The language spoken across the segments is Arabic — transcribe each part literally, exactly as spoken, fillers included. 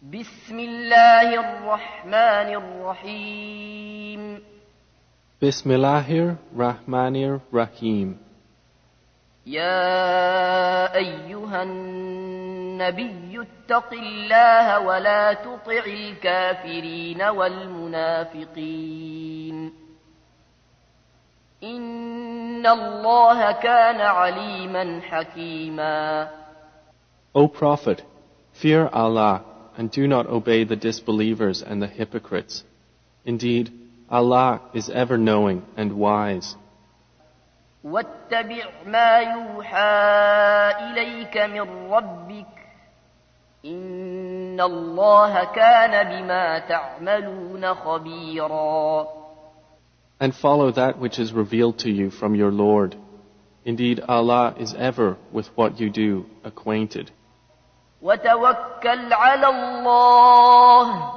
بسم الله الرحمن الرحيم Bismillahir Rahmanir Rahim. يا أيها النبي اتق الله ولا تطع الكافرين والمنافقين إن الله كان عليما حكيما. O Prophet, fear Allah and do not obey the disbelievers and the hypocrites. Indeed, Allah is ever knowing and wise. واتبع ما يوحى إليك من ربك إن الله كان بما تعملون خبيرا. And follow that which is revealed to you from your Lord. Indeed, Allah is ever with what you do acquainted. وتوكل على الله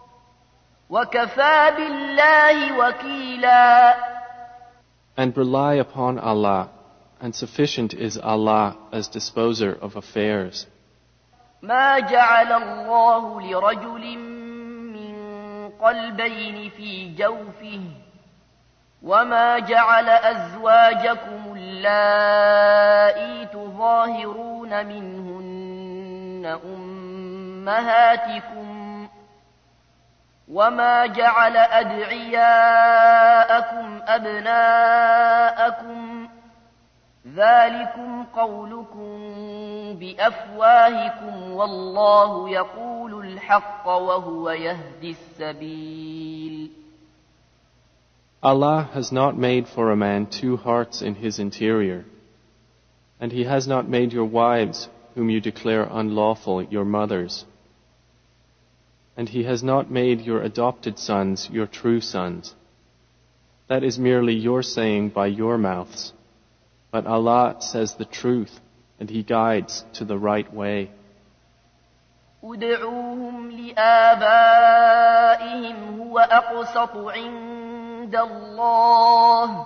وكفى بالله وكيلا. And rely upon Allah, and sufficient is Allah as disposer of affairs. ما جعل الله لرجل من قلبين في جوفه وما جعل أزواجكم اللائي تظاهرون منهن أمهاتكم وما جعل أدعياءكم أبناءكم ذلكم قولكم بأفواهكم والله يقول الحق وهو يهدي السبيل. Allah has not made for a man two hearts in his interior, and He has not made your wives, whom you declare unlawful, your mothers. And He has not made your adopted sons your true sons. That is merely your saying by your mouths. But Allah says the truth, and He guides to the right way. ادعوهم لآبائهم هو أقسط عند الله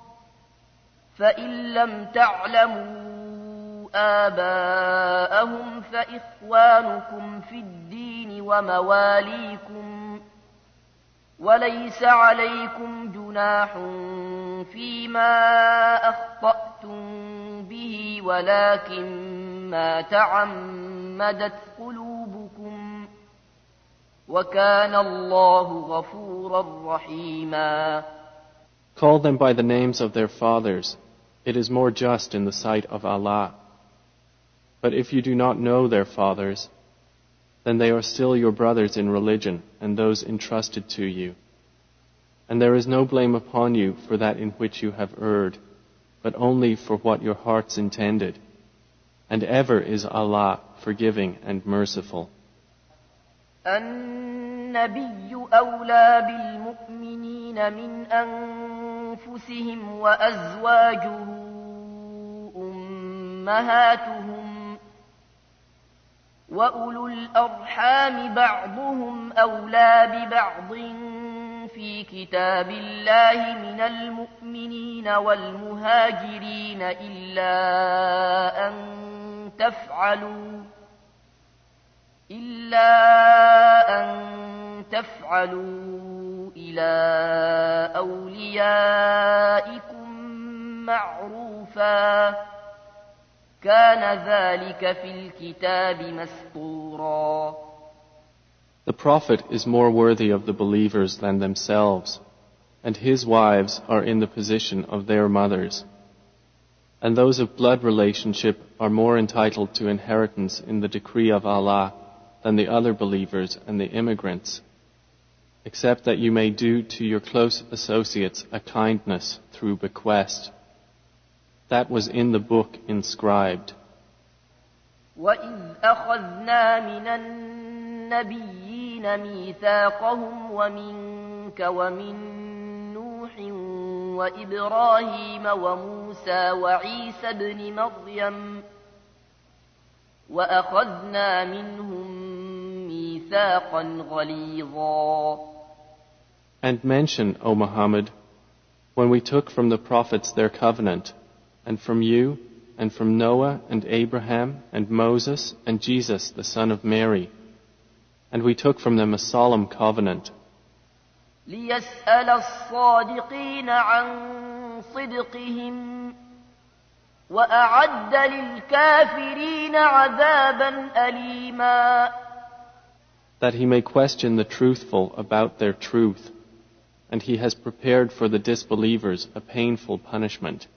فإن لم تعلموا آباءهم فإخوانكم في الدين ومواليكم وليس عليكم جناح فيما أخطأتم به ولكن ما تعمدت قلوبكم وكان الله غفورا رحيما. Call them by the names of their fathers. It is more just in the sight of Allah. But if you do not know their fathers, then they are still your brothers in religion and those entrusted to you. And there is no blame upon you for that in which you have erred, but only for what your hearts intended. And ever is Allah forgiving and merciful. النبي أولى بالمؤمنين من أنفسهم وأزواجه أمهاتهم وأولو الأرحام بعضهم أولى ببعض في كتاب الله من المؤمنين والمهاجرين إلا أن تفعلوا إلا أن تفعلوا إلى أوليائكم معروفا كان ذلك في الكتاب مسطورا. The Prophet is more worthy of the believers than themselves, and his wives are in the position of their mothers. And those of blood relationship are more entitled to inheritance in the decree of Allah than the other believers and the immigrants, except that you may do to your close associates a kindness through bequest. That was in the book inscribed. وَإِذْ أَخَذْنَا مِنَ النَّبِيِّينَ مِيثَاقَهُمْ وَمِنكَ وَمِن نُّوحٍ وَإِبْرَاهِيمَ وَمُوسَى وَعِيسَى ابْنِ مَرْيَمَ وَأَخَذْنَا مِنْهُم مِّيثَاقًا غَلِيظًا. And mention, O Muhammad, when we took from the prophets their covenant, and from you, and from Noah and Abraham and Moses and Jesus the son of Mary, And we took from them a solemn covenant, ليسأل الصادقين عن صدقهم وأعد للكافرين عذابا أليما. that he may question the truthful about their truth, and he has prepared for the disbelievers a painful punishment.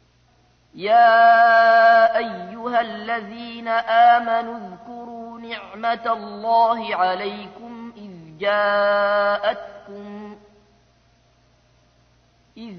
يا أيها الذين آمنوا اذكروا نعمة الله عليكم إذ جاءتكم إذ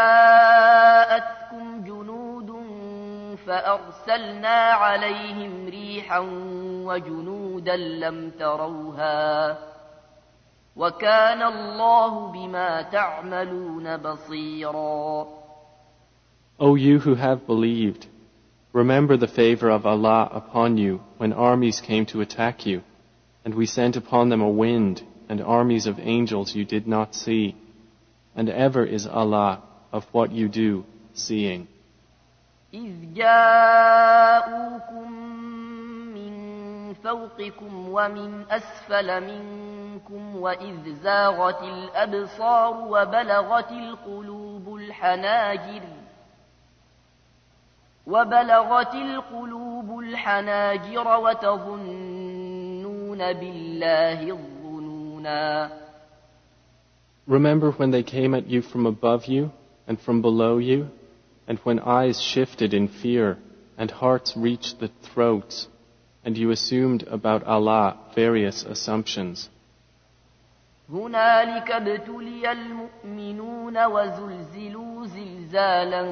جاءتكم جنود فأرسلنا عليهم ريحا وجنودا لم تروها وكان الله بما تعملون بصيرا. O you who have believed, remember the favor of Allah upon you when armies came to attack you, and we sent upon them a wind and armies of angels you did not see, and ever is Allah of what you do seeing. إذ جاءوكم من فوقكم ومن أسفل منكم وإذ زاغت الأبصار وبلغت القلوب الحناجر وبلغت القلوب الحناجر وتظنون بالله الظنونا. Remember when they came at you from above you and from below you, and when eyes shifted in fear and hearts reached the throats, and you assumed about Allah various assumptions. هنالك ابتلي المؤمنون وزلزلوا زلزالا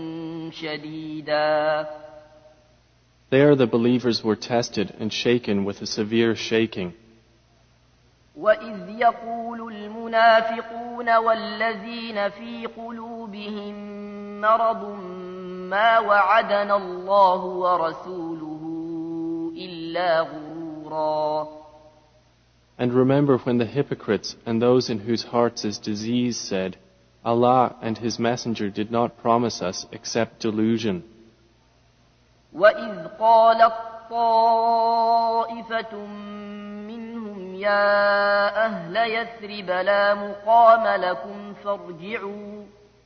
شديدا. There the believers were tested and shaken with a severe shaking. وإذ يقول المنافقون والذين في قلوبهم مرض ما وعدنا الله ورسوله إلا غرورا. And remember when the hypocrites and those in whose hearts is disease said, Allah and His Messenger did not promise us except delusion. وإذ قالت طائفة منهم يا أهل يثرب لا مقام لكم فارجعوا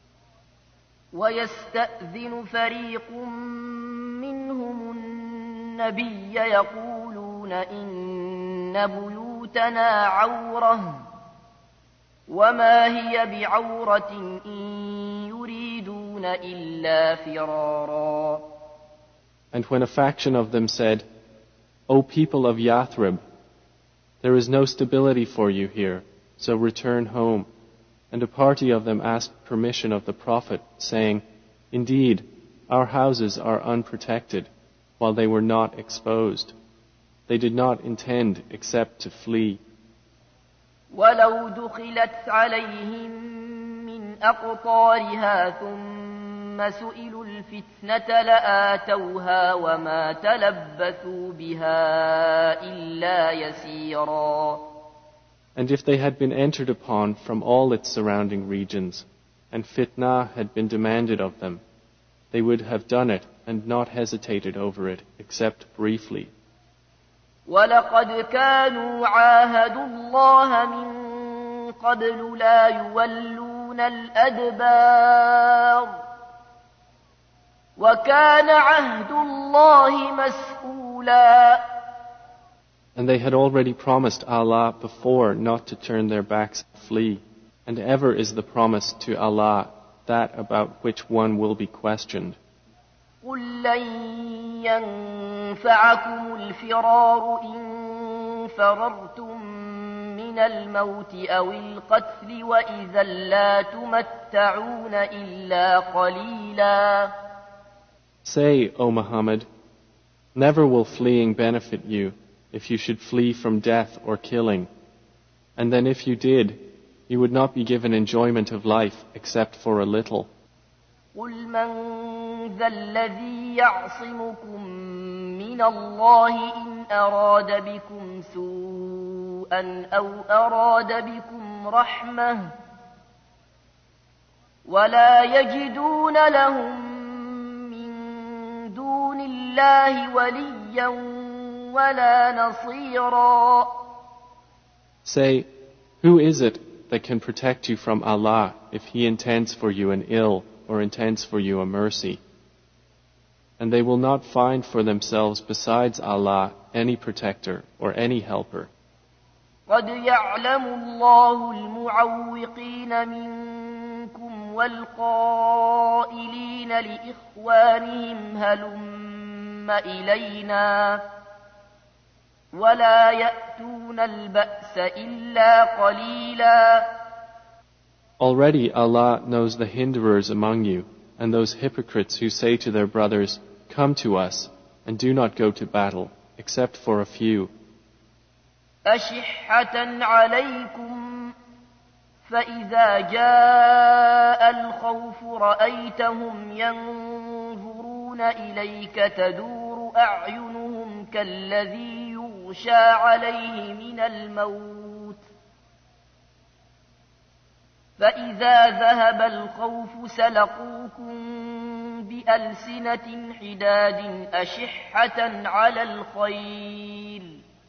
ويستأذن فريق منهم النبي يقولون إن بيوتنا عورة وما هي بعورة إن يريدون إلا فرارا. And when a faction of them said, O people of Yathrib, there is no stability for you here, so return home. And a party of them asked permission of the Prophet, saying, Indeed, our houses are unprotected, while they were not exposed. They did not intend except to flee. ولو دخلت عليهم من أقطارها ثم سئلوا الفتنة لآتوها وما تلبثوا بها إلا يسيرا. And if they had been entered upon from all its surrounding regions, and fitna had been demanded of them, they would have done it and not hesitated over it except briefly. ولقد كانوا عاهدوا الله من قبل لا يولون الأدبار وكان عهد الله مسؤولا. And they had already promised Allah before not to turn their backs and flee, and ever is the promise to Allah that about which one will be questioned. قل لن ينفعكم الفرار إن فررتم من الموت أو القتل وإذا لا تمتعون إلا قليلا. Say, O Muhammad, never will fleeing benefit you if you should flee from death or killing, and then if you did, you would not be given enjoyment of life except for a little. قل من ذا الذي يعصمكم من الله إن أراد بكم سوءا أو أراد بكم رحمة ولا يجدون لهم من دون الله وليا ولا نصيرا. Say, who is it that can protect you from Allah if He intends for you an ill or intends for you a mercy? And they will not find for themselves besides Allah any protector or any helper. قد يعلم الله المعوقين منكم والقائلين لإخوانهم هلم إلينا ولا يأتون البأس إلا قليلا. Already Allah knows the hinderers among you and those hypocrites who say to their brothers, "Come to us," and do not go to battle, except for a few. أشحة عليكم فإذا جاء الخوف رأيتهم ينظرون إليك تدور أعينهم كالذي يغشى عليه من الموت فإذا ذهب الخوف سلقوكم بألسنة حداد أشحة على الخير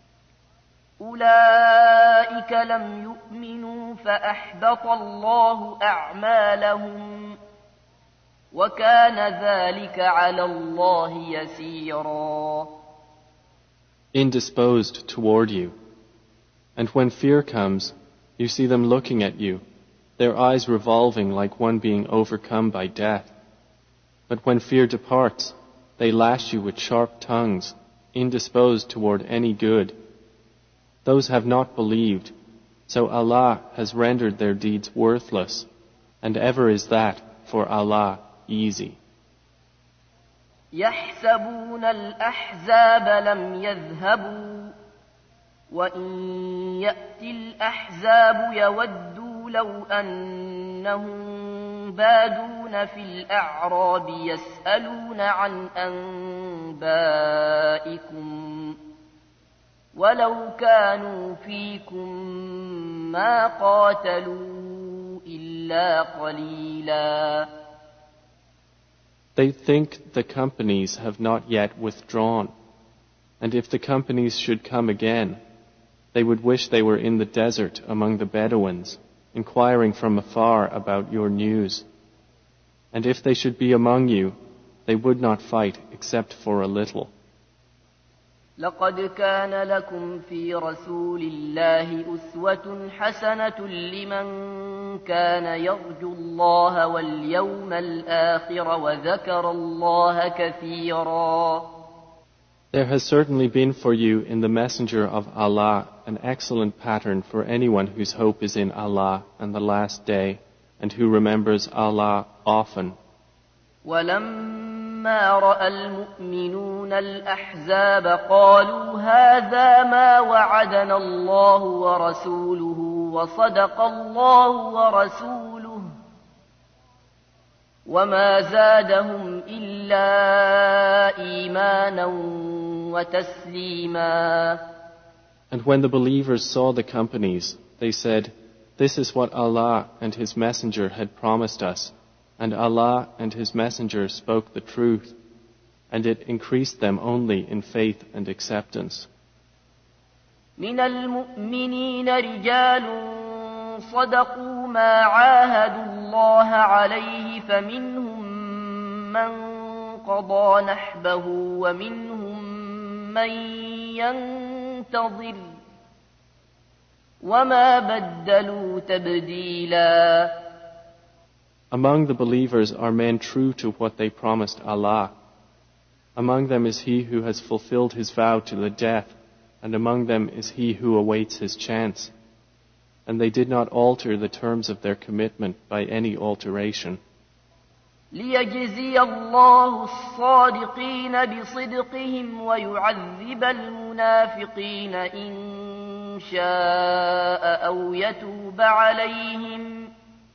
أولئك لم يؤمنوا فأحبط الله أعمالهم وكان ذلك على الله يسيرا. Indisposed toward you. And when fear comes, you see them looking at you, their eyes revolving like one being overcome by death. But when fear departs, they lash you with sharp tongues, indisposed toward any good. Those have not believed, so Allah has rendered their deeds worthless, and ever is that for Allah easy. يحسبون الأحزاب لم يذهبوا وإن يأتي الأحزاب يودوا لو أنهم بادون في الأعراب يسألون عن أنبائكم ولو كانوا فيكم ما قاتلوا إلا قليلا. They think the companies have not yet withdrawn, and if the companies should come again, they would wish they were in the desert among the Bedouins, inquiring from afar about your news. And if they should be among you, they would not fight except for a little. لقد كان لكم في رسول الله أسوة حسنة لمن كان يرجو الله واليوم الآخر وذكر الله كثيرا. There has certainly been for you in the Messenger of Allah an excellent pattern for anyone whose hope is in Allah and the last day, and who remembers Allah often. ولما رأى المؤمنون الأحزاب قالوا هذا ما وعدنا الله ورسوله وصدق الله ورسوله وما زادهم إلا إيمانا وتسليما. And when the believers saw the companies, they said, "This is what Allah and His Messenger had promised us, and Allah and His Messenger spoke the truth, and it increased them only in faith and acceptance." من المؤمنين رجال صدقوا ما عاهدوا الله عليه فمنهم من قضى نحبه ومنهم من ينتظر وما بدلوا تبديلا. Among the believers are men true to what they promised Allah. Among them is he who has fulfilled his vow to the death, and among them is he who awaits his chance. And they did not alter the terms of their commitment by any alteration. ليجزي الله الصادقين بصدقهم ويعذب المنافقين إن شاء أو يتوب عليهم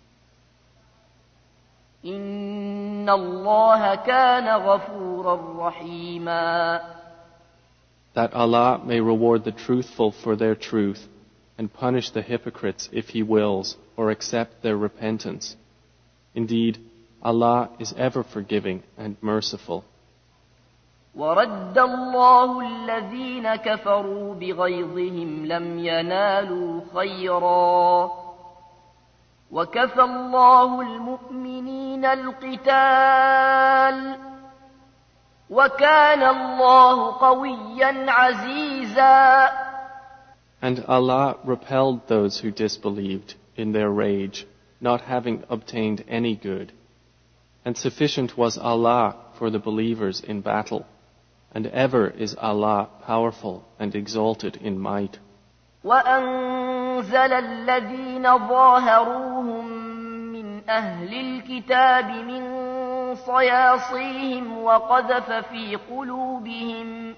إن الله كان غفورا رحيما. That Allah may reward the truthful for their truth and punish the hypocrites if He wills or accept their repentance. Indeed, Allah is ever forgiving and merciful. ورد الله الذين كفروا بغيظهم لم ينالوا خيرا وكفى الله المؤمنين القتال وكان الله قويا عزيزا. And Allah repelled those who disbelieved in their rage, not having obtained any good. And sufficient was Allah for the believers in battle, and ever is Allah powerful and exalted in might. وأنزل الذين ظاهروهم من أهل الكتاب من صياصيهم وقذف في قلوبهم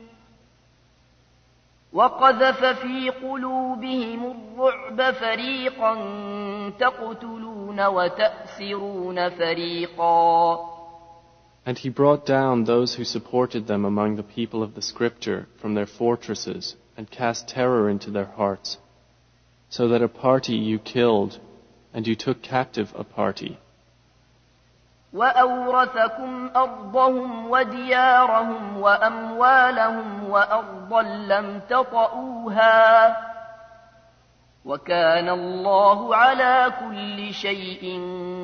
وقذف في قلوبهم الرعب فريقا تقتلون وتأسرون فريقا. And he brought down those who supported them among the people of the scripture from their fortresses and cast terror into their hearts, so that a party you killed and you took captive a party. وأورثكم أرضهم وديارهم وأموالهم وأرضا لم تطئوها وكان الله على كل شيء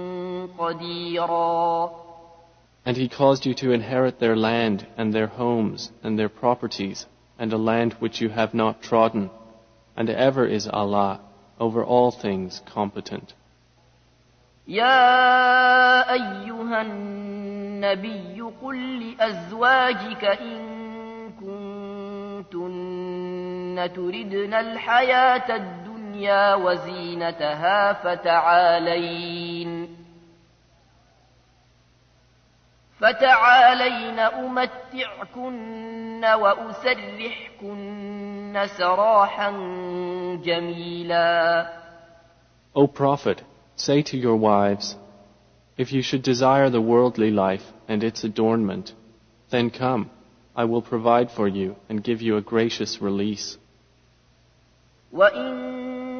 قديرا. And he caused you to inherit their land and their homes and their properties and a land which you have not trodden, and ever is Allah over all things competent. يا أيها النبي قل لأزواجك إن كنتن تردن الحياة الدنيا وزينتها فتعالين فتعالين أمتعكن وأسرحكن سراحا جميلا. O Prophet, say to your wives, if you should desire the worldly life and its adornment, then come, I will provide for you and give you a gracious release. وَإِن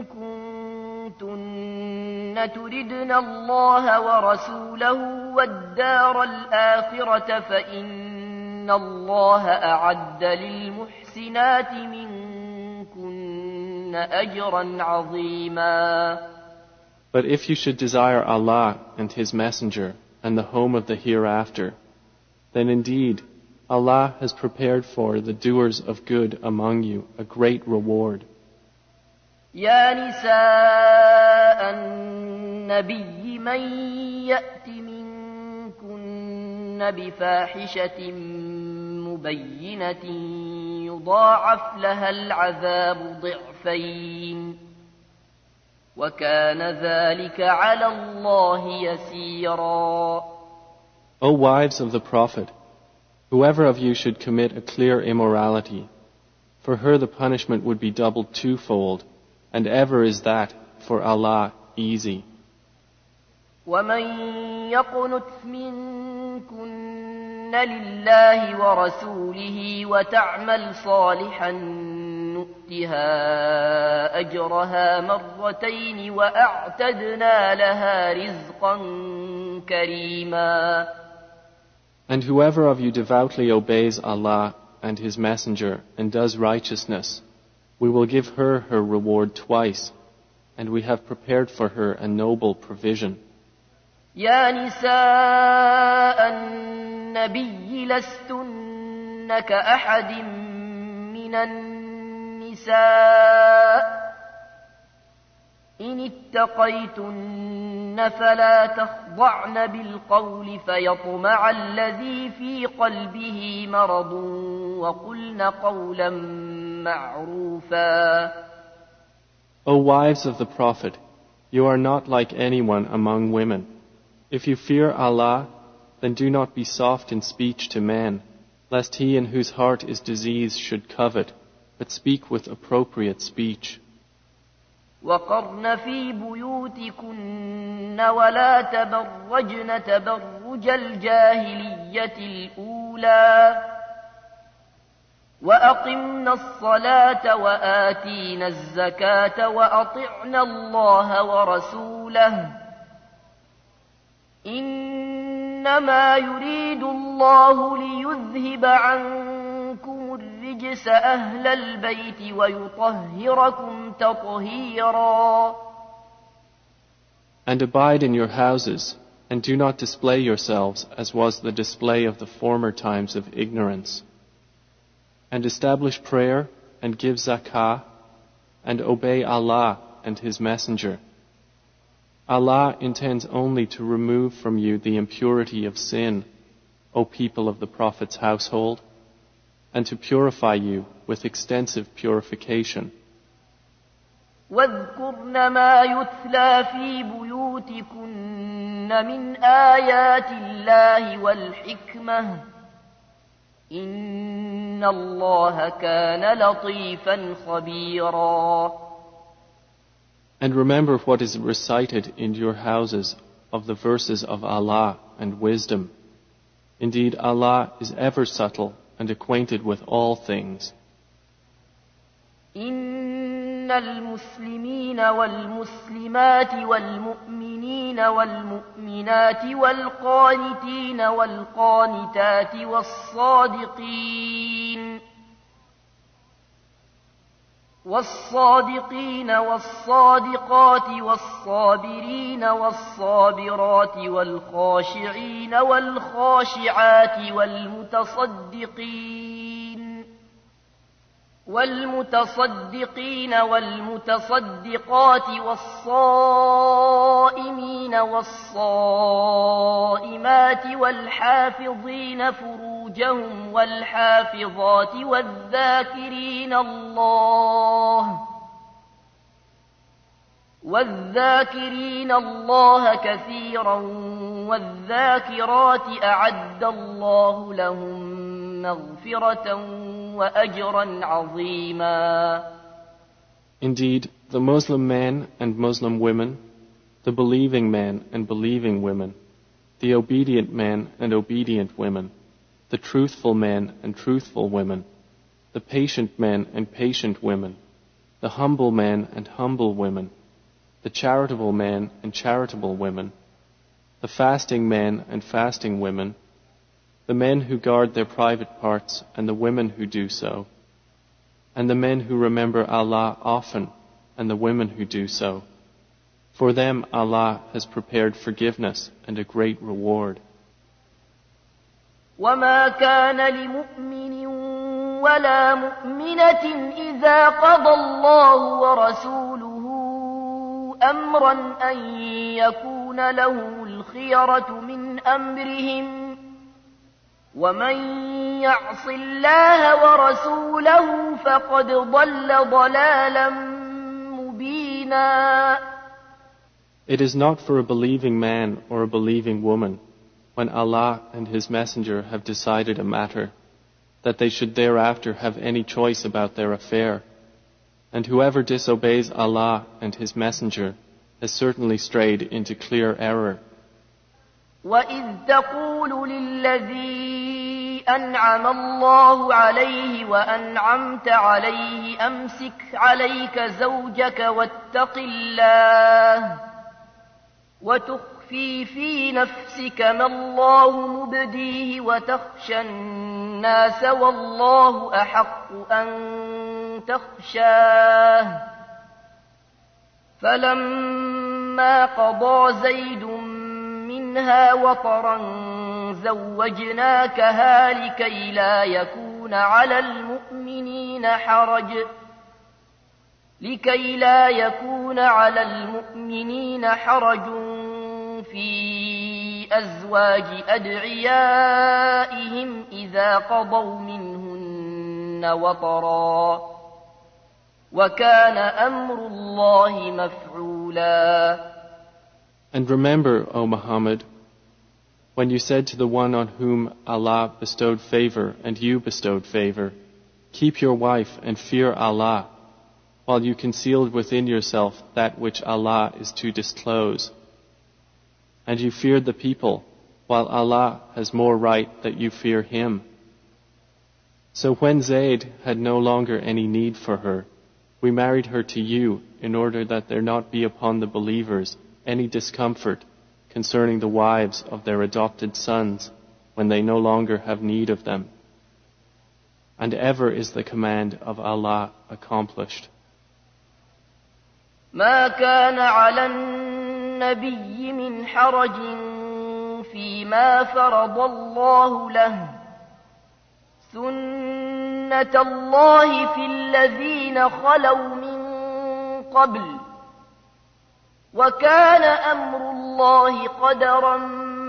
كُنتُنَّ تُرِدْنَ اللَّهَ وَرَسُولَهُ وَالدَّارَ الْآخِرَةَ فَإِنَّ اللَّهَ أَعَدَّ لِلْمُحْسِنَاتِ مِنكُنَّ أَجْرًا عَظِيمًا. But if you should desire Allah and His Messenger and the home of the hereafter, then indeed Allah has prepared for the doers of good among you a great reward. يا نساء النبي من يأت منكن بفاحشة مبينة يضاعف لها العذاب ضعفين وكان ذلك على الله يسيرا. O wives of the Prophet, whoever of you should commit a clear immorality, for her the punishment would be doubled twofold, and ever is that for Allah easy. ومن يقنت منكن لله ورسوله وتعمل صالحا نؤتها أجرها مرتين وأعتدنا لها رزقا كريما. And whoever of you devoutly obeys Allah and His Messenger and does righteousness, we will give her her reward twice, and we have prepared for her a noble provision. يا نساء النبي لستن كأحد من النساء إن اتقيتن فلا تخضعن بالقول فيطمع الذي في قلبه مرض وقلن قولا معروفا. O wives of the Prophet, you are not like anyone among women. If you fear Allah, then do not be soft in speech to men, lest he in whose heart is disease should covet, but speak with appropriate speech. وقرن في بيوتكن ولا تبرجن تبرج الجاهلية الأولى وأقمنا الصلاة وآتينا الزكاة وأطعنا الله ورسوله إنما يريد الله ليذهب عنكم الرجس أهل البيت ويطهركم تطهيرا. And abide in your houses, and do not display yourselves as was the display of the former times of ignorance. And establish prayer, and give zakah, and obey Allah and His Messenger. Allah intends only to remove from you the impurity of sin, O people of the Prophet's household, and to purify you with extensive purification. واذكرن ما يتلى في بيوتكن من آيات الله والحكمة إن الله كان لطيفا خبيرا. And remember what is recited in your houses of the verses of Allah and wisdom. Indeed, Allah is ever subtle and acquainted with all things. إن المسلمين والمسلمات والمؤمنين والمؤمنات والقانتين والقانتات والصادقين والصادقين والصادقات والصابرين والصابرات والخاشعين والخاشعات والمتصدقين والمتصدقين والمتصدقات والصائمين والصائمات والحافظين فروجهم والحافظات والذاكرين الله والذاكرين الله كثيرا والذاكرات أعد الله لهم مغفرة وأجرا عظيما. Indeed, the Muslim men and Muslim women, the believing men and believing women, the obedient men and obedient women, the truthful men and truthful women, the patient men and patient women, the humble men and humble women, the charitable men and charitable women, the fasting men and fasting women, the men who guard their private parts and the women who do so, and the men who remember Allah often and the women who do so. For them Allah has prepared forgiveness and a great reward. وما كان لمؤمن ولا مؤمنة إذا قضى الله ورسوله أمرا أن يكون له الخيرة من أمرهم ومن يعص الله ورسوله فقد ضل ضلالا مبينا. It is not for a believing man or a believing woman, when Allah and His Messenger have decided a matter, that they should thereafter have any choice about their affair. And whoever disobeys Allah and His Messenger has certainly strayed into clear error. وَإِذْ تَقُولُ لِلَّذِي أَنْعَمَ اللَّهُ عَلَيْهِ وَأَنْعَمْتَ عَلَيْهِ أَمْسِكْ عَلَيْكَ زَوْجَكَ وَاتَّقِ اللَّهَ وَتُخْفِي فِي نَفْسِكَ مَا اللَّهُ مُبْدِيهِ وَتَخْشَى النَّاسَ وَاللَّهُ أَحَقُّ أَن تَخْشَاهُ فَلَمَّا قَضَى زَيْدٌ منها وطرا زوجناكها لكي لا يكون على المؤمنين حرج لكي لا يكون على المؤمنين حرج في أزواج أدعيائهم إذا قضوا منهن وطرا وكان أمر الله مفعولا. And remember, O Muhammad, when you said to the one on whom Allah bestowed favor and you bestowed favor, keep your wife and fear Allah, while you concealed within yourself that which Allah is to disclose. And you feared the people, while Allah has more right that you fear Him. So when Zayd had no longer any need for her, we married her to you in order that there not be upon the believers any discomfort concerning the wives of their adopted sons when they no longer have need of them. and ever is the command of Allah accomplished. ما كان على النبي من حرج فيما فرض الله له سنة الله في الذين خلوا من قبل وكان أمر الله قدرا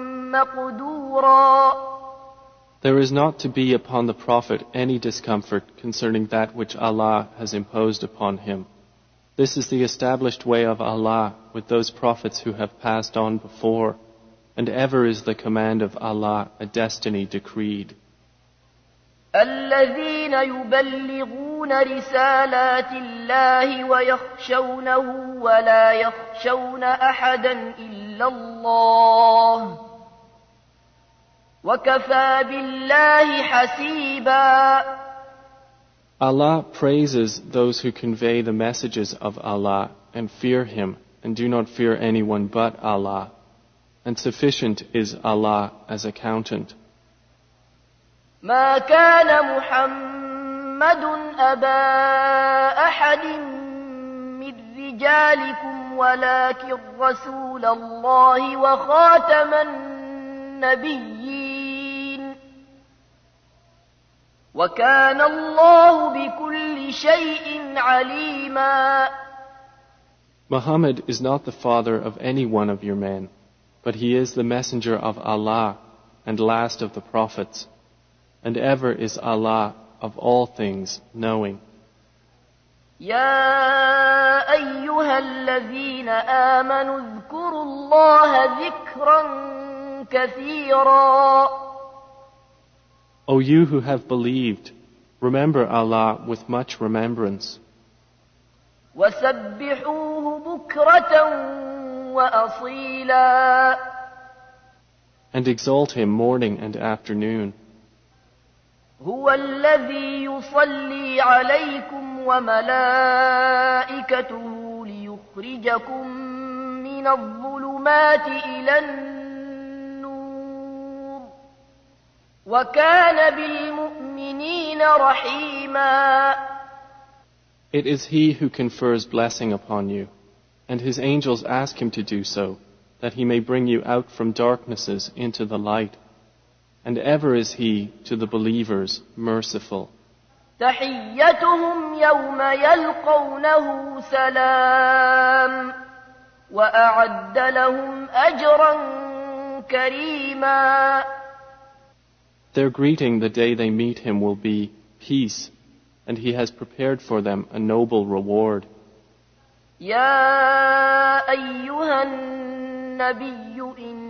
مقدورا. There is not to be upon the Prophet any discomfort concerning that which Allah has imposed upon him. This is the established way of Allah with those prophets who have passed on before, and ever is the command of Allah a destiny decreed. الذين يبلغون رسالات الله ويخشونه ولا يخشون أحدا إلا الله وكفى بالله حسيبا. Allah praises those who convey the messages of Allah and fear Him and do not fear anyone but Allah, and sufficient is Allah as accountant. ما كان محمد أبا أحد من رجالكم ولكن رسول الله وخاتم النبيين وكان الله بكل شيء عليما. Muhammad is not the father of any one of your men, but he is the messenger of Allah and last of the prophets, and ever is Allah of all things knowing. يا أيها الذين آمنوا اذكروا الله ذكرا كثيرا. O you who have believed, remember Allah with much remembrance. وسبحوه بكرة وأصيلا. And exalt Him morning and afternoon. هو الذي يصلي عليكم وملائكته ليخرجكم من الظلمات إلى النور وكان بالمؤمنين رحيما. It is He who confers blessing upon you, and His angels ask Him to do so, that He may bring you out from darknesses into the light. And ever is He to the believers merciful. تحيتهم يوم يلقونه سلام وأعد لهم أجرا كريما. Their greeting the day they meet Him will be peace, and He has prepared for them a noble reward. يا أيها النبي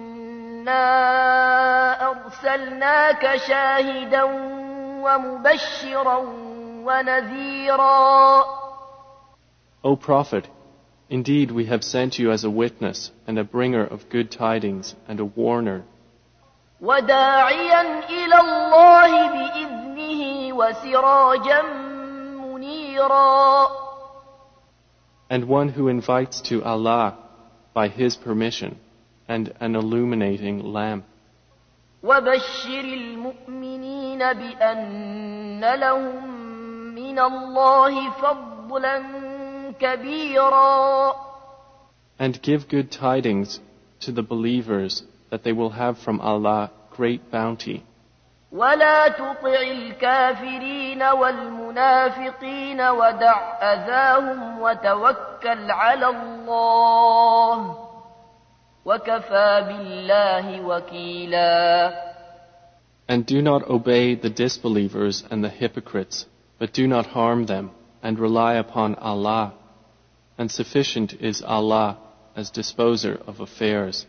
إنا أرسلناك شاهدا ومبشرا ونذيرا. O Prophet, indeed we have sent you as a witness and a bringer of good tidings and a warner. وداعيا إلى الله بإذنه وسراجا منيرا. And one who invites to Allah by His permission, and an illuminating lamp. وبشر المؤمنين بأن لهم من الله فضلا كبيرا. And give good tidings to the believers that they will have from Allah great bounty. ولا تطع الكافرين والمنافقين ودع أذاهم وتوكل على الله وكفى بالله وكيلا. And do not obey the disbelievers and the hypocrites, but do not harm them, and rely upon Allah, and sufficient is Allah as disposer of affairs.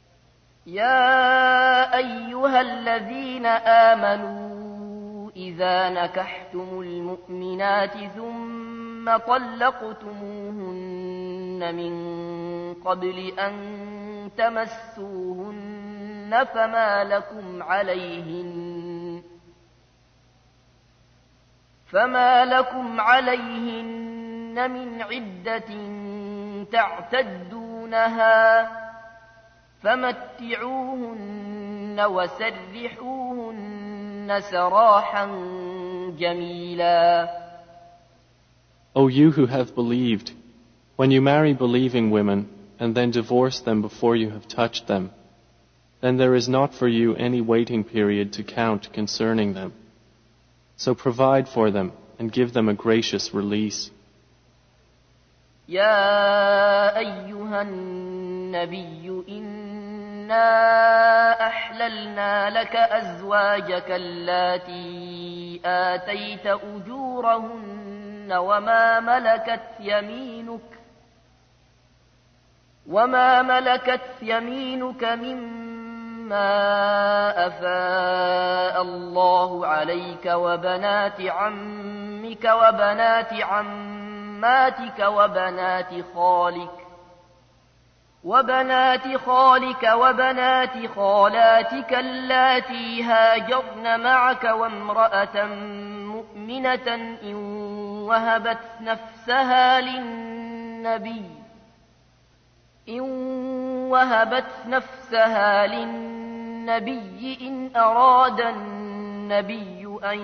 يا أيها الذين آمنوا إذا نكحتم المؤمنات ثم طلقتموهن من قبل أن تمسوهن فما لكم عليهن فما لكم عليهن من عدة تعتدونها فمتعوهن وسرحوهن سراحا جميلا. O you who have believed, when you marry believing women and then divorce them before you have touched them, then there is not for you any waiting period to count concerning them. So provide for them and give them a gracious release. يا أيها النبي إنا أحللنا لك أزواجك اللاتي آتيت أجورهن وما ملكت يمينك وما ملكت يمينك مما أفاء الله عليك وبنات عمك وبنات عماتك وبنات خالك وبنات خالك وبنات خالاتك اللاتي هاجرن معك وامرأة مؤمنة إن وهبت نفسها للنبي إن وهبت نفسها للنبي إن أراد النبي أن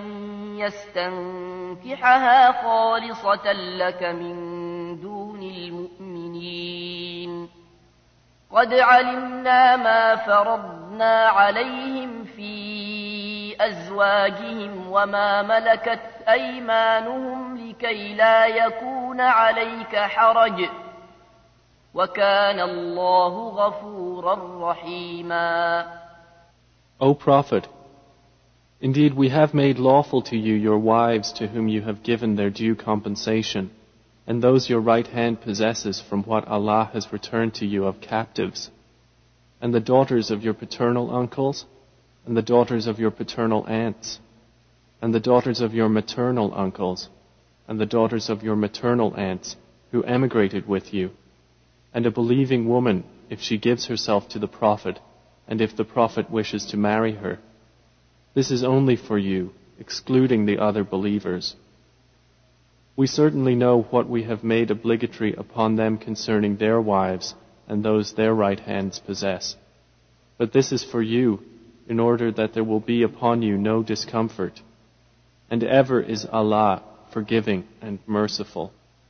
يستنكحها خالصة لك من دون المؤمنين قد علمنا ما فرضنا عليهم في أزواجهم وما ملكت أيمانهم لكي لا يكون عليك حرج وَكَانَ اللَّهُ غَفُورًا رَحِيمًا. O Prophet, indeed we have made lawful to you your wives to whom you have given their due compensation, and those your right hand possesses from what Allah has returned to you of captives, and the daughters of your paternal uncles, and the daughters of your paternal aunts, and the daughters of your maternal uncles, and the daughters of your maternal aunts who emigrated with you, and a believing woman if she gives herself to the Prophet and if the Prophet wishes to marry her. This is only for you, excluding the other believers. We certainly know what we have made obligatory upon them concerning their wives and those their right hands possess. But this is for you, in order that there will be upon you no discomfort. And ever is Allah forgiving and merciful.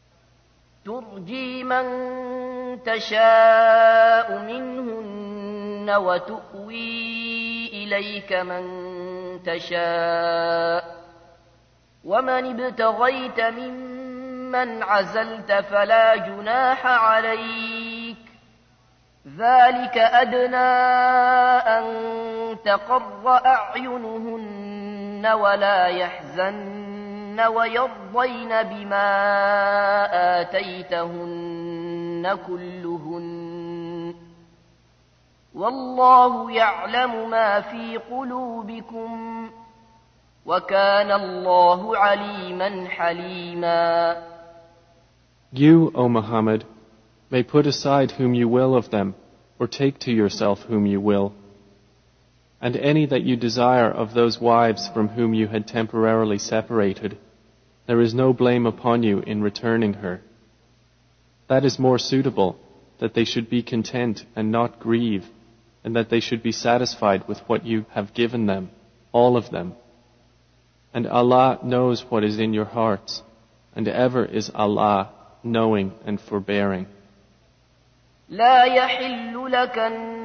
ترجي من تشاء منهن وتؤوي إليك من تشاء ومن ابتغيت ممن عزلت فلا جناح عليك ذلك أدنى أن تقر أعينهن ولا يحزن ويرضين بما آتيتهن كلهن والله يعلم ما في قلوبكم وكان الله عليما حليما. You, O Muhammad, may put aside whom you will of them, or take to yourself whom you will. And any that you desire of those wives from whom you had temporarily separated, there is no blame upon you in returning her. That is more suitable, that they should be content and not grieve, and that they should be satisfied with what you have given them, all of them. And Allah knows what is in your hearts, and ever is Allah knowing and forbearing. لا يحل لك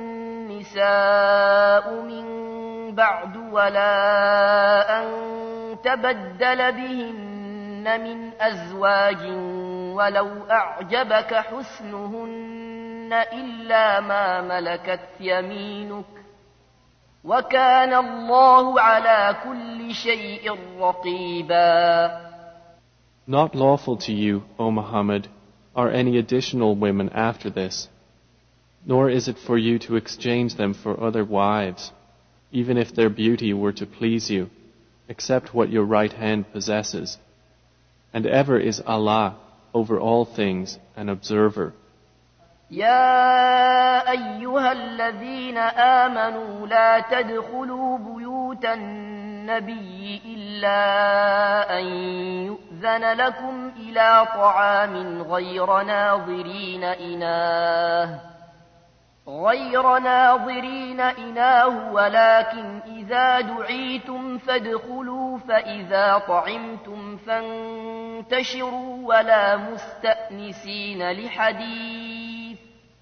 النساء من بعد ولا أن تبدل بهن من أزواج ولو أعجبك حسنهن إلا ما ملكت يمينك وكان الله على كل شيء رقيبا. Not lawful to you, O Muhammad, are any additional women after this, nor is it for you to exchange them for other wives, even if their beauty were to please you, except what your right hand possesses. And ever is Allah over all things an observer. يا أيها الذين آمنوا لا تدخلوا بيوت النبي إلا أن يؤذن لكم إلى طعام غير ناظرين إناه غير ناظرين إناه ولكن إذا دعيتم فادخلوا فإذا طعمتم فانتشروا ولا مستأنسين لحديث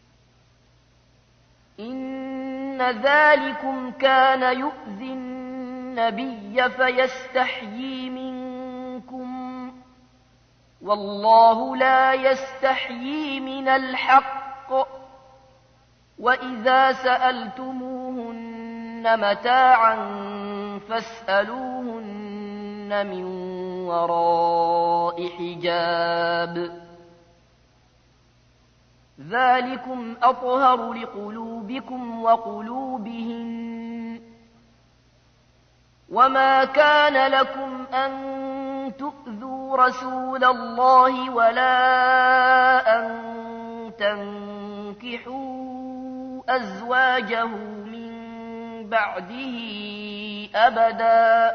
إن ذلكم كان يؤذي النبي فيستحيي منكم والله لا يستحيي من الحق وإذا سألتموهن متاعا فاسألوهن من وراء حجاب ذلكم أطهر لقلوبكم وقلوبهن وما كان لكم أن تؤذوا رسول الله ولا أن تنكحوا أزواجه من بعده أبدا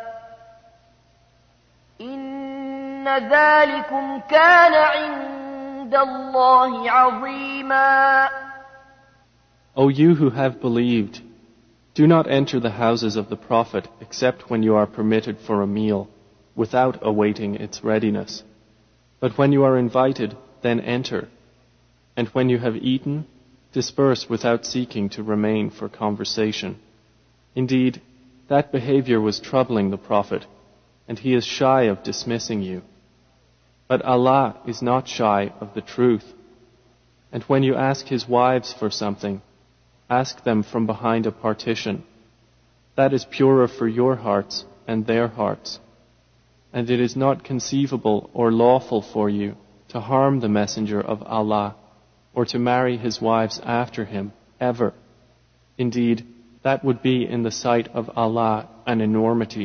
إن ذلكم كان عند الله عظيما. O you who have believed, do not enter the houses of the Prophet except when you are permitted for a meal, without awaiting its readiness. But when you are invited, then enter. And when you have eaten, disperse without seeking to remain for conversation. Indeed, that behavior was troubling the Prophet, and he is shy of dismissing you. But Allah is not shy of the truth. And when you ask His wives for something, ask them from behind a partition. That is purer for your hearts and their hearts. And it is not conceivable or lawful for you to harm the Messenger of Allah, or to marry his wives after him, ever. Indeed, that would be in the sight of Allah an enormity.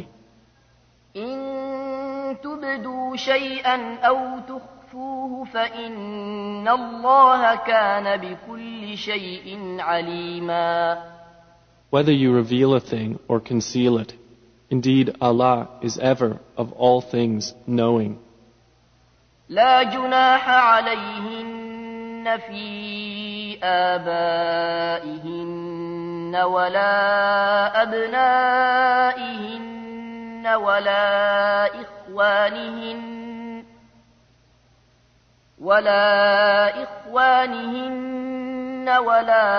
إن تبدوا شيئا أو تخفوه فإن الله كان بكل شيء عليما. Whether you reveal a thing or conceal it, indeed Allah is ever of all things knowing. لا جناح عليهن في آبائهن ولا أبنائهن ولا إخوانهن ولا إخوانهن ولا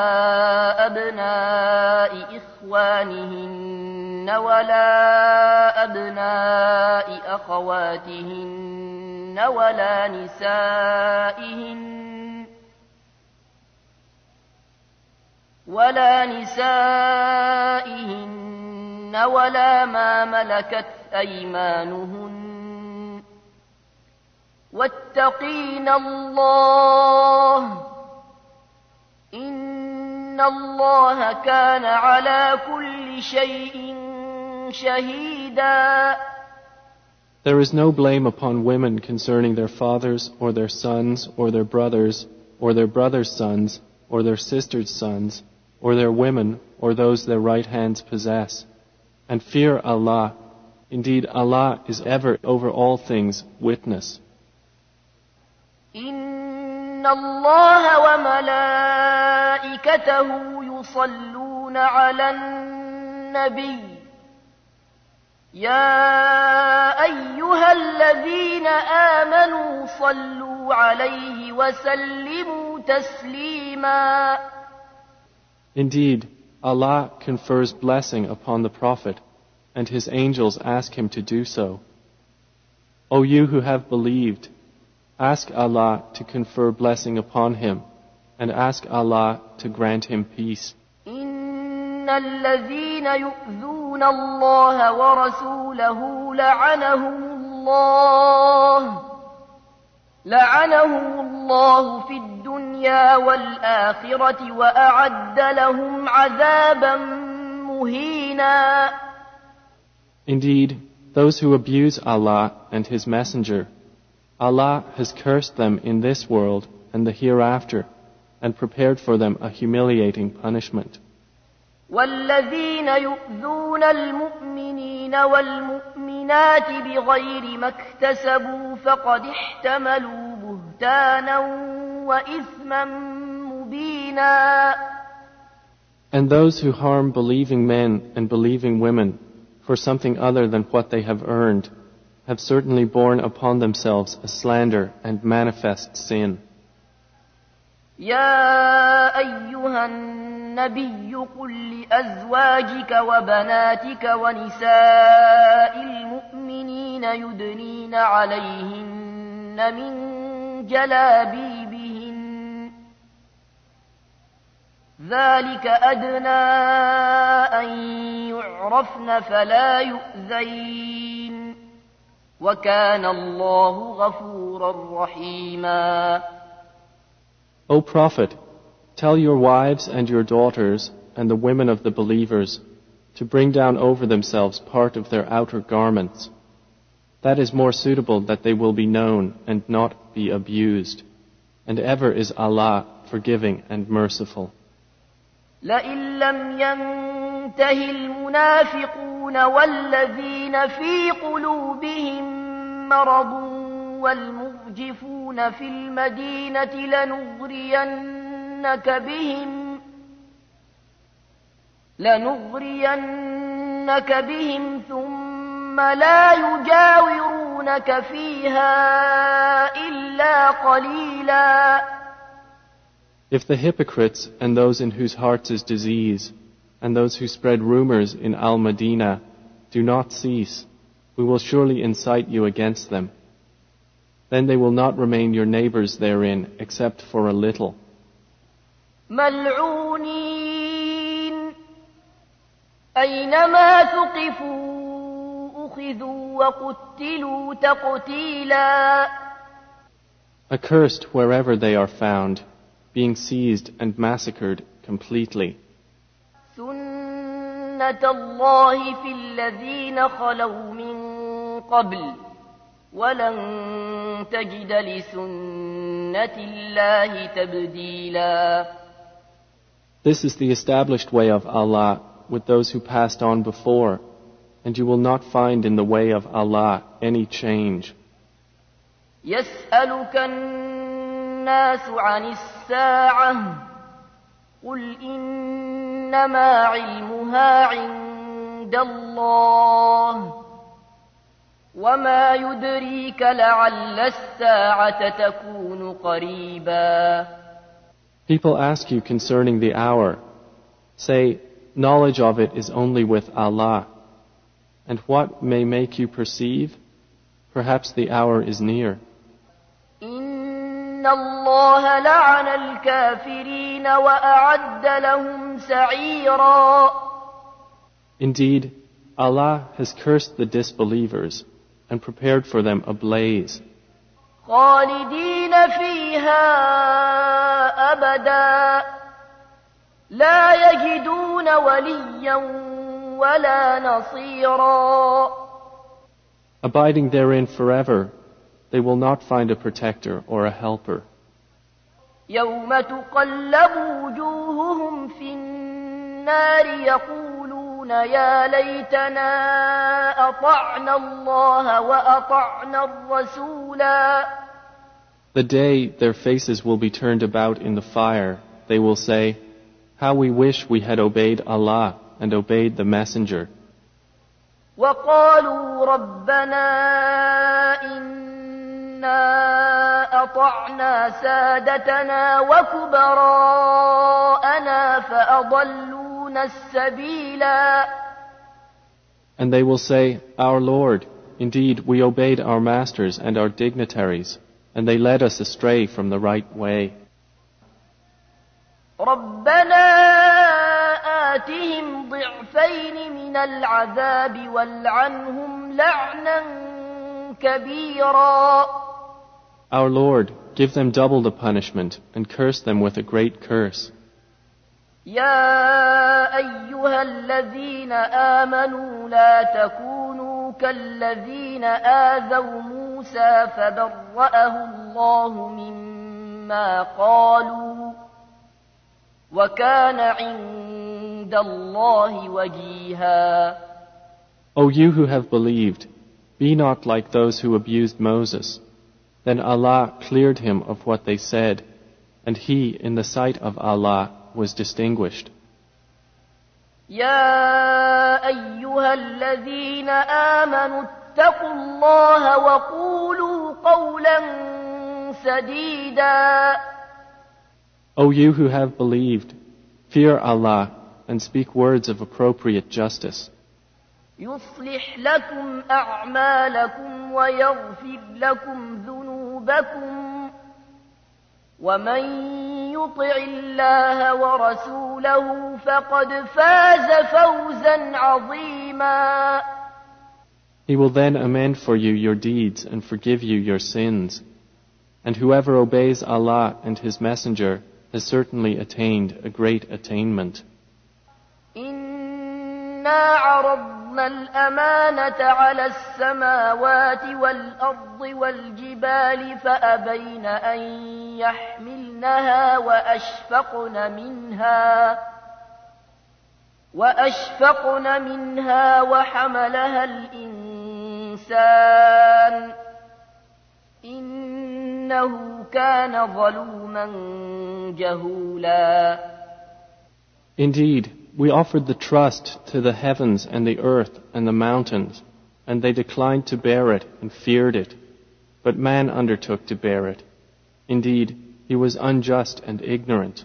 أبناء إخوانهن ولا أبناء أخواتهن ولا نسائهن ولا نسائهن ولا ما ملكت أيمانهن واتقين الله إن الله كان على كل شيء شهيدا. There is no blame upon women concerning their fathers or their sons or their brothers or their brothers' sons or their sisters' sons or their women or those their right hands possess. And fear Allah. Indeed, Allah is ever over all things witness. إن الله وملائكته يصلون على النبي يا أيها الذين آمنوا صلوا عليه وسلموا تسليما. Indeed, Allah confers blessing upon the Prophet, and His angels ask him to do so. O you who have believed, ask Allah to confer blessing upon him, and ask Allah to grant him peace. إن الذين يؤذون الله ورسوله لعنهم الله لعنهم الله في الدنيا والآخرة وأعد لهم عذابا مهينا. Indeed, those who abuse Allah and His Messenger, Allah has cursed them in this world and the hereafter, and prepared for them a humiliating punishment. والذين يؤذون المؤمنين والمؤمنات بغير ما اكتسبوا فقد احتملوا بهتانا وإثما مبينا. And those who harm believing men and believing women for something other than what they have earned have certainly borne upon themselves a slander and manifest sin. يا أيها النبي قل لأزواجك وبناتك ونساء المؤمنين يدنين عليهن من جلابيبهن ذلك أدنى أن يعرفن فلا يؤذين وكان الله غفورا رحيما. O Prophet, tell your wives and your daughters and the women of the believers to bring down over themselves part of their outer garments. That is more suitable that they will be known and not be abused. And ever is Allah forgiving and merciful. لئن لم ينته المنافقون والذين في قلوبهم مرض والمرجفون في المدينة لنغرينك بهم لنغرينك بهم ثم لا يجاورونك فيها إلا قليلا. If the hypocrites and those in whose hearts is disease and those who spread rumors in Al-Madinah do not cease, we will surely incite you against them. Then they will not remain your neighbors therein except for a little. ملعونين أينما ثقفوا أخذوا وقتلوا تقتيلا. Accursed wherever they are found, being seized and massacred completely. سنة الله في الذين خلوا من قبل وَلَن تَجِدَ لِسُنَّةِ اللَّهِ تَبْدِيلًا. This is the established way of Allah with those who passed on before, and you will not find in the way of Allah any change. يَسْأَلُكَ النَّاسُ عَنِ السَّاعَةِ قُلْ إِنَّمَا عِلْمُهَا عِندَ اللَّهِ وما يدريك لعل الساعة تكون قريبا. People ask you concerning the hour. Say, knowledge of it is only with Allah. And what may make you perceive? Perhaps the hour is near. إن الله لعن الكافرين وأعد لهم سعيرا. Indeed, Allah has cursed the disbelievers and prepared for them a blaze. خالدين فيها أبدا لا يجدون وليا ولا نصيرا. Abiding therein forever, they will not find a protector or a helper. يوم تقلب وجوههم في النار يقولون يا ليتنا أطعنا الله وأطعنا الرسولا. The day their faces will be turned about in the fire, they will say, how we wish we had obeyed Allah and obeyed the Messenger. وقالوا ربنا إنا أطعنا سادتنا وكبراءنا فأضلونا السبيلا. And they will say, our Lord, indeed we obeyed our masters and our dignitaries, and they led us astray from the right way. ربنا آتهم ضعفين من العذاب والعنهم لعنا كبيرا. Our Lord, give them double the punishment and curse them with a great curse. يا أيها الذين آمنوا لا تكونوا كالذين آذوا موسى فبرأه الله مما قالوا وكان عند الله وجيها. O you who have believed, be not like those who abused Moses. Then Allah cleared him of what they said, and he, in the sight of Allah, was distinguished. يا أيها الذين آمنوا اتقوا الله وقولوا قولا سديدا. O you who have believed, fear Allah and speak words of appropriate justice. يصلح لكم أعمالكم ويغفر لكم ذنوبكم ومن يطع الله ورسوله فقد فاز فوزا عظيما. He will then amend for you your deeds and forgive you your sins. And whoever obeys Allah and His Messenger has certainly attained a great attainment. إنا عرضنا الأمانة على السماوات والأرض والجبال فأبين أن يحملنها وأشفقن منها وأشفقن منها وحملها الإنسان إنه كان ظلوما جهولا. Indeed, we offered the trust to the heavens and the earth and the mountains, and they declined to bear it and feared it. But man undertook to bear it. Indeed, he was unjust and ignorant.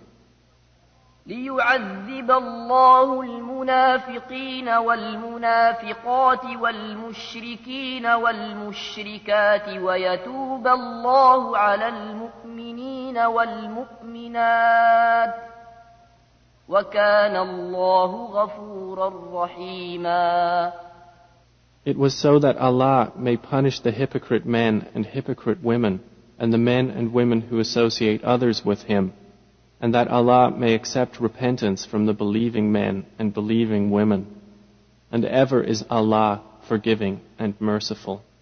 ليعذب الله المنافقين والمنافقات والمشركين والمشركات ويتوب الله على المؤمنين والمؤمنات وكان الله غفورا رحيما. It was so that Allah may punish the hypocrite men and hypocrite women and the men and women who associate others with Him, and that Allah may accept repentance from the believing men and believing women. And ever is Allah forgiving and merciful.